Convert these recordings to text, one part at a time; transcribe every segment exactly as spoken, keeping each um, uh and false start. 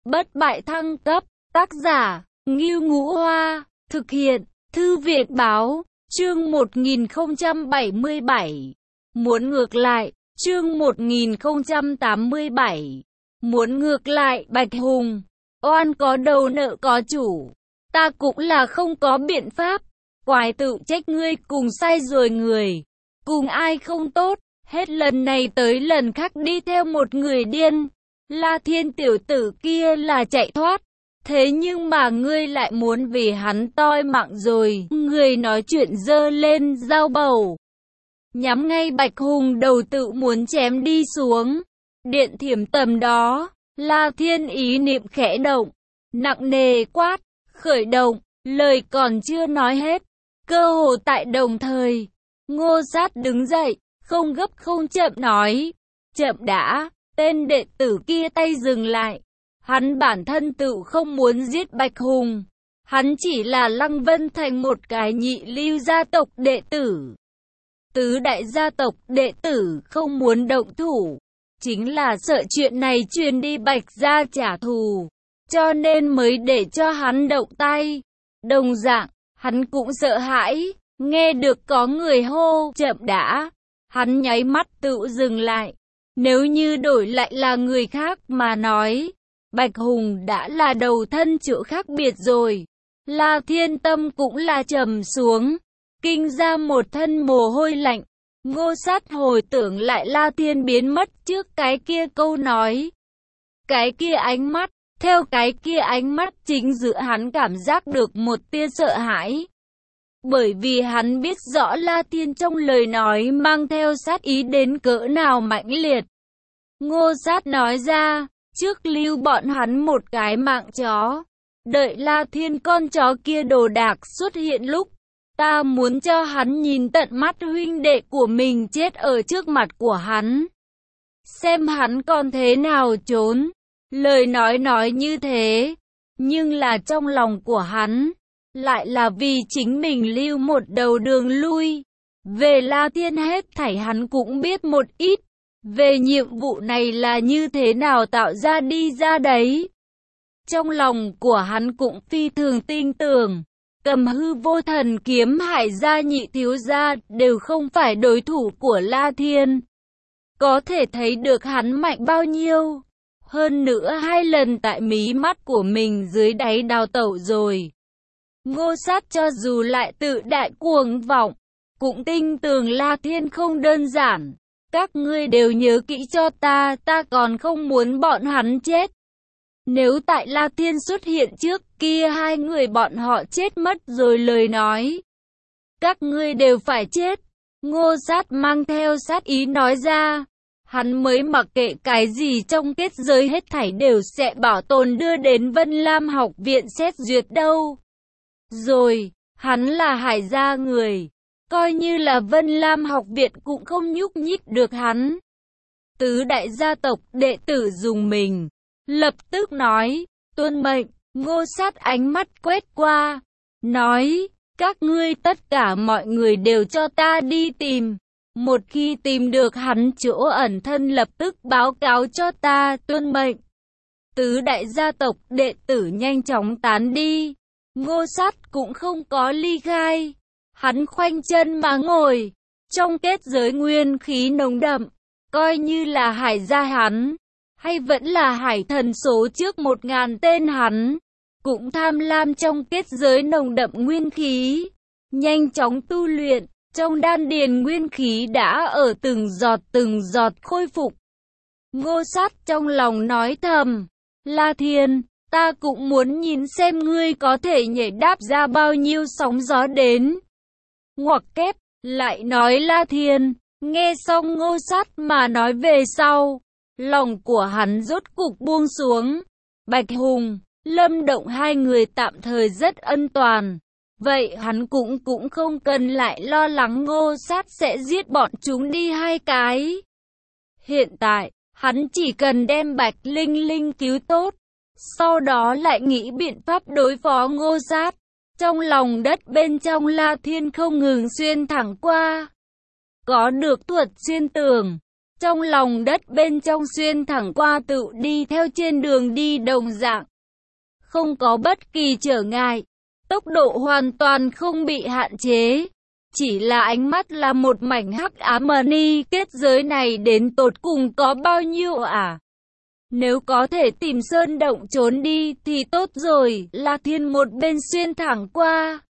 Bất bại thăng cấp, tác giả, Ngưu Ngũ Hoa, thực hiện, Thư viện Báo, chương một nghìn không trăm bảy mươi bảy. Muốn ngược lại, chương một nghìn không trăm tám mươi bảy. Muốn ngược lại, Bạch Hùng, oan có đầu nợ có chủ, ta cũng là không có biện pháp, quái tự trách ngươi cùng sai rồi người, cùng ai không tốt, hết lần này tới lần khác đi theo một người điên. La Thiên tiểu tử kia là chạy thoát, thế nhưng mà ngươi lại muốn vì hắn toi mạng rồi. Người nói chuyện giơ lên dao bầu, nhắm ngay Bạch Hùng đầu tự muốn chém đi xuống. Điện thiểm tầm đó, La Thiên ý niệm khẽ động, nặng nề quát, khởi động, lời còn chưa nói hết. Cơ hồ tại đồng thời, Ngô Sát đứng dậy, không gấp không chậm nói, chậm đã. Tên đệ tử kia tay dừng lại. Hắn bản thân tự không muốn giết Bạch Hùng. Hắn chỉ là Lăng Vân Thành một cái nhị lưu gia tộc đệ tử. Tứ đại gia tộc đệ tử không muốn động thủ. Chính là sợ chuyện này truyền đi Bạch gia trả thù. Cho nên mới để cho hắn động tay. Đồng dạng, hắn cũng sợ hãi. Nghe được có người hô chậm đã. Hắn nháy mắt tự dừng lại. Nếu như đổi lại là người khác mà nói, Bạch Hùng đã là đầu thân chỗ khác biệt rồi. La Thiên tâm cũng là trầm xuống, kinh ra một thân mồ hôi lạnh. Ngô Sát hồi tưởng lại La Thiên biến mất trước cái kia câu nói. Cái kia ánh mắt, theo cái kia ánh mắt chính giữa hắn cảm giác được một tia sợ hãi. Bởi vì hắn biết rõ La Thiên trong lời nói mang theo sát ý đến cỡ nào mãnh liệt. Ngô Sát nói ra, trước lưu bọn hắn một cái mạng chó. Đợi La Thiên con chó kia đồ đạc xuất hiện lúc, ta muốn cho hắn nhìn tận mắt huynh đệ của mình chết ở trước mặt của hắn. Xem hắn còn thế nào trốn. Lời nói nói như thế, nhưng là trong lòng của hắn, lại là vì chính mình lưu một đầu đường lui. Về La Thiên hết thảy hắn cũng biết một ít. Về nhiệm vụ này là như thế nào tạo ra đi ra đấy. Trong lòng của hắn cũng phi thường tin tưởng. Cầm hư vô thần kiếm Hải gia nhị thiếu gia đều không phải đối thủ của La Thiên. Có thể thấy được hắn mạnh bao nhiêu. Hơn nữa hai lần tại mí mắt của mình dưới đáy đào tẩu rồi. Ngô Sát cho dù lại tự đại cuồng vọng, cũng tin tưởng La Thiên không đơn giản. Các ngươi đều nhớ kỹ cho ta, ta còn không muốn bọn hắn chết. Nếu tại La Thiên xuất hiện trước kia hai người bọn họ chết mất rồi lời nói, các ngươi đều phải chết. Ngô Sát mang theo sát ý nói ra, hắn mới mặc kệ cái gì trong kết giới hết thảy đều sẽ bảo tồn đưa đến Vân Lam học viện xét duyệt đâu. Rồi, hắn là Hải gia người. Coi như là Vân Lam học viện cũng không nhúc nhích được hắn. Tứ đại gia tộc đệ tử dùng mình, lập tức nói, tuân mệnh. Ngô Sát ánh mắt quét qua, nói, các ngươi tất cả mọi người đều cho ta đi tìm. Một khi tìm được hắn chỗ ẩn thân lập tức báo cáo cho ta, tuân mệnh. Tứ đại gia tộc đệ tử nhanh chóng tán đi. Ngô Sát cũng không có ly khai. Hắn khoanh chân mà ngồi, trong kết giới nguyên khí nồng đậm, coi như là Hải gia hắn, hay vẫn là Hải thần số trước một ngàn tên hắn, cũng tham lam trong kết giới nồng đậm nguyên khí, nhanh chóng tu luyện, trong đan điền nguyên khí đã ở từng giọt từng giọt khôi phục. Ngô Sát trong lòng nói thầm, La Thiên, ta cũng muốn nhìn xem ngươi có thể nhảy đáp ra bao nhiêu sóng gió đến. Ngoặc kép, lại nói La Thiên, nghe xong Ngô Sát mà nói về sau, lòng của hắn rốt cục buông xuống. Bạch Hùng, Lâm Động hai người tạm thời rất ân toàn, vậy hắn cũng cũng không cần lại lo lắng Ngô Sát sẽ giết bọn chúng đi hai cái. Hiện tại, hắn chỉ cần đem Bạch Linh Linh cứu tốt, sau đó lại nghĩ biện pháp đối phó Ngô Sát. Trong lòng đất bên trong La Thiên không ngừng xuyên thẳng qua. Có được thuật xuyên tường, trong lòng đất bên trong xuyên thẳng qua tự đi theo trên đường đi đồng dạng. Không có bất kỳ trở ngại, tốc độ hoàn toàn không bị hạn chế. Chỉ là ánh mắt là một mảnh hắc ám ni kết giới này đến tột cùng có bao nhiêu à? Nếu có thể tìm sơn động trốn đi thì tốt rồi, La Thiên một bên xuyên thẳng qua.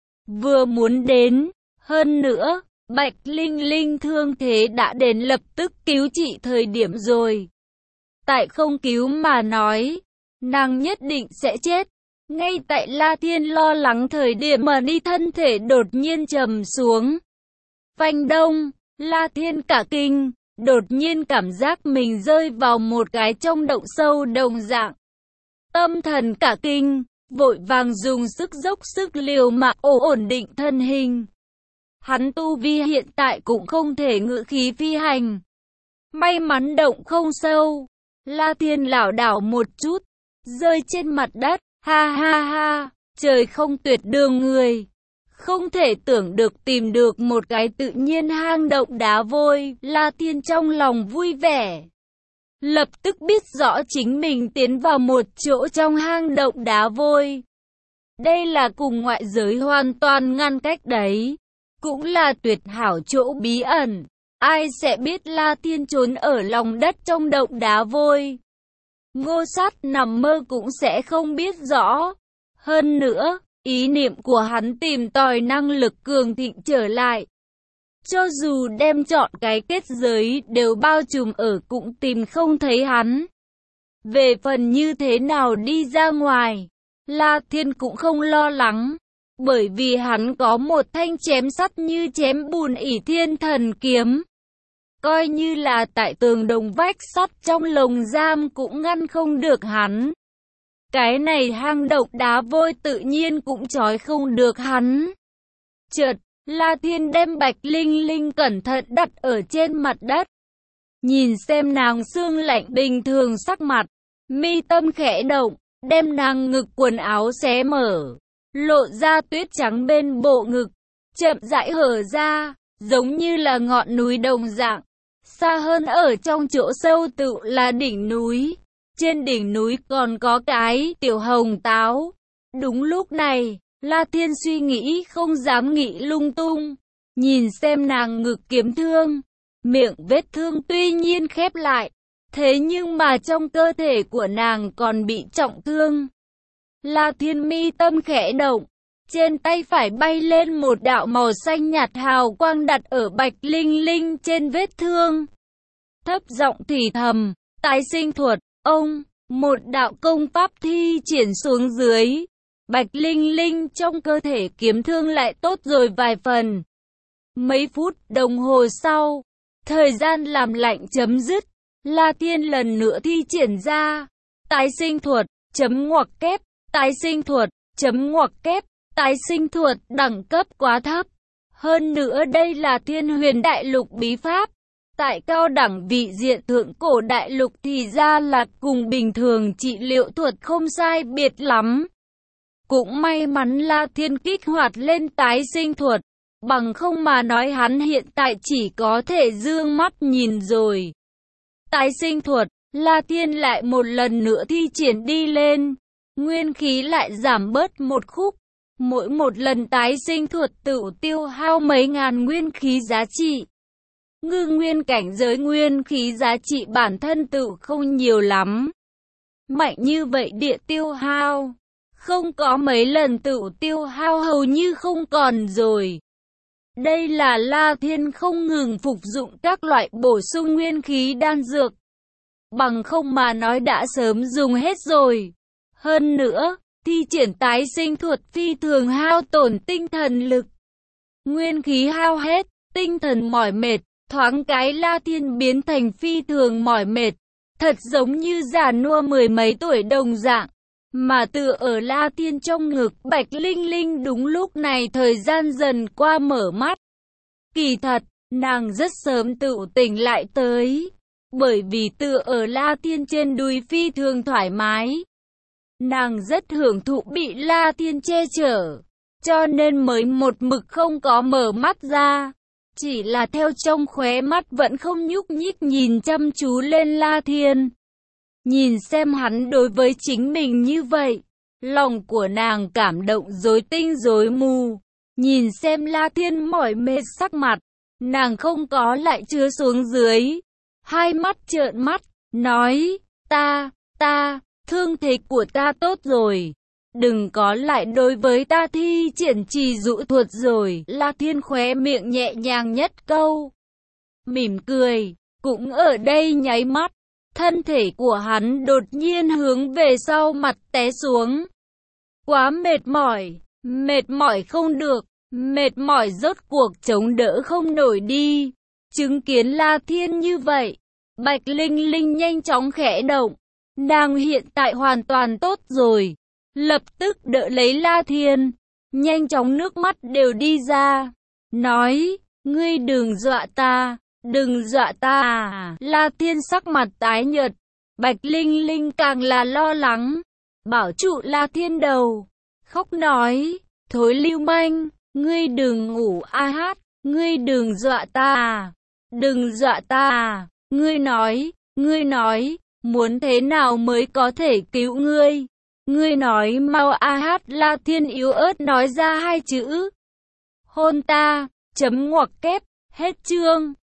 Vừa muốn đến, hơn nữa, Bạch Linh Linh thương thế đã đến lập tức cứu trị thời điểm rồi. Tại không cứu mà nói, nàng nhất định sẽ chết. Ngay tại La Thiên lo lắng thời điểm mà đi thân thể đột nhiên trầm xuống. Phanh đông, La Thiên cả kinh, đột nhiên cảm giác mình rơi vào một cái trong động sâu đồng dạng. Tâm thần cả kinh, vội vàng dùng sức dốc sức liều mạng ổn định thân hình. Hắn tu vi hiện tại cũng không thể ngự khí phi hành. May mắn động không sâu, La Thiên lảo đảo một chút, rơi trên mặt đất. Ha ha ha, trời không tuyệt đường người. Không thể tưởng được tìm được một cái tự nhiên hang động đá vôi, La Thiên trong lòng vui vẻ. Lập tức biết rõ chính mình tiến vào một chỗ trong hang động đá vôi. Đây là cùng ngoại giới hoàn toàn ngăn cách đấy. Cũng là tuyệt hảo chỗ bí ẩn. Ai sẽ biết La Thiên trốn ở lòng đất trong động đá vôi. Ngô Sát nằm mơ cũng sẽ không biết rõ. Hơn nữa, ý niệm của hắn tìm tòi năng lực cường thịnh trở lại. Cho dù đem chọn cái kết giới đều bao trùm ở cũng tìm không thấy hắn. Về phần như thế nào đi ra ngoài, La Thiên cũng không lo lắng. Bởi vì hắn có một thanh chém sắt như chém bùn ỷ thiên thần kiếm. Coi như là tại tường đồng vách sắt trong lồng giam cũng ngăn không được hắn. Cái này hang động đá vôi tự nhiên cũng trói không được hắn. Chợt, La Thiên đem Bạch Linh Linh cẩn thận đặt ở trên mặt đất. Nhìn xem nàng xương lạnh bình thường sắc mặt, mi tâm khẽ động, đem nàng ngực quần áo xé mở, lộ ra tuyết trắng bên bộ ngực, chậm rãi hở ra, giống như là ngọn núi đồng dạng. Xa hơn ở trong chỗ sâu tự là đỉnh núi. Trên đỉnh núi còn có cái tiểu hồng táo. Đúng lúc này, La Thiên suy nghĩ không dám nghĩ lung tung. Nhìn xem nàng ngực kiếm thương. Miệng vết thương tuy nhiên khép lại. Thế nhưng mà trong cơ thể của nàng còn bị trọng thương. La Thiên mi tâm khẽ động. Trên tay phải bay lên một đạo màu xanh nhạt hào quang đặt ở Bạch Linh Linh trên vết thương. Thấp giọng thì thầm, tái sinh thuật, ông, một đạo công pháp thi triển xuống dưới. Bạch Linh Linh trong cơ thể kiếm thương lại tốt rồi vài phần. Mấy phút đồng hồ sau, thời gian làm lạnh chấm dứt, La Thiên lần nữa thi triển ra. Tái sinh thuật, chấm ngoặc kép, tái sinh thuật, chấm ngoặc kép. Tái sinh thuật đẳng cấp quá thấp. Hơn nữa đây là Thiên Huyền Đại Lục bí pháp. Tại cao đẳng vị diện thượng cổ đại lục thì ra là cùng bình thường trị liệu thuật không sai biệt lắm. Cũng may mắn La Thiên kích hoạt lên tái sinh thuật. Bằng không mà nói hắn hiện tại chỉ có thể dương mắt nhìn rồi. Tái sinh thuật, La Thiên lại một lần nữa thi triển đi lên. Nguyên khí lại giảm bớt một khúc. Mỗi một lần tái sinh thuật tự tiêu hao mấy ngàn nguyên khí giá trị. Ngư nguyên cảnh giới nguyên khí giá trị bản thân tự không nhiều lắm. Mạnh như vậy địa tiêu hao. Không có mấy lần tự tiêu hao hầu như không còn rồi. Đây là La Thiên không ngừng phục dụng các loại bổ sung nguyên khí đan dược. Bằng không mà nói đã sớm dùng hết rồi. Hơn nữa, thi triển tái sinh thuật phi thường hao tổn tinh thần lực. Nguyên khí hao hết, tinh thần mỏi mệt, thoáng cái La Thiên biến thành phi thường mỏi mệt. Thật giống như già nua mười mấy tuổi đồng dạng. Mà tựa ở La Thiên trong ngực Bạch Linh Linh đúng lúc này thời gian dần qua mở mắt. Kỳ thật, nàng rất sớm tự tỉnh lại tới. Bởi vì tựa ở La Thiên trên đùi phi thường thoải mái. Nàng rất hưởng thụ bị La Thiên che chở. Cho nên mới một mực không có mở mắt ra. chỉ là theo trong khóe mắt vẫn không nhúc nhích nhìn chăm chú lên La Thiên. Nhìn xem hắn đối với chính mình như vậy, lòng của nàng cảm động rối tinh rối mù. Nhìn xem La Thiên mỏi mệt sắc mặt, nàng không có lại chứa xuống dưới. Hai mắt trợn mắt, nói, ta, ta, thương thế của ta tốt rồi. Đừng có lại đối với ta thi triển trì dụ thuật rồi. La Thiên khóe miệng nhẹ nhàng nhất câu, mỉm cười, cũng ở đây nháy mắt. Thân thể của hắn đột nhiên hướng về sau mặt té xuống. Quá mệt mỏi, mệt mỏi không được, mệt mỏi rốt cuộc chống đỡ không nổi đi. Chứng kiến La Thiên như vậy, Bạch Linh Linh nhanh chóng khẽ động. Nàng hiện tại hoàn toàn tốt rồi. Lập tức đỡ lấy La Thiên, nhanh chóng nước mắt đều đi ra. Nói, ngươi đừng dọa ta, đừng dọa ta à. La Thiên sắc mặt tái nhợt, Bạch Linh Linh càng là lo lắng, bảo trụ La Thiên đầu, khóc nói, thối lưu manh, ngươi đừng ngủ a hát, ngươi đừng dọa ta à, đừng dọa ta à, ngươi nói, ngươi nói, muốn thế nào mới có thể cứu ngươi, ngươi nói mau a hát. La Thiên yếu ớt nói ra hai chữ, hôn ta, chấm ngoặc kép, hết chương.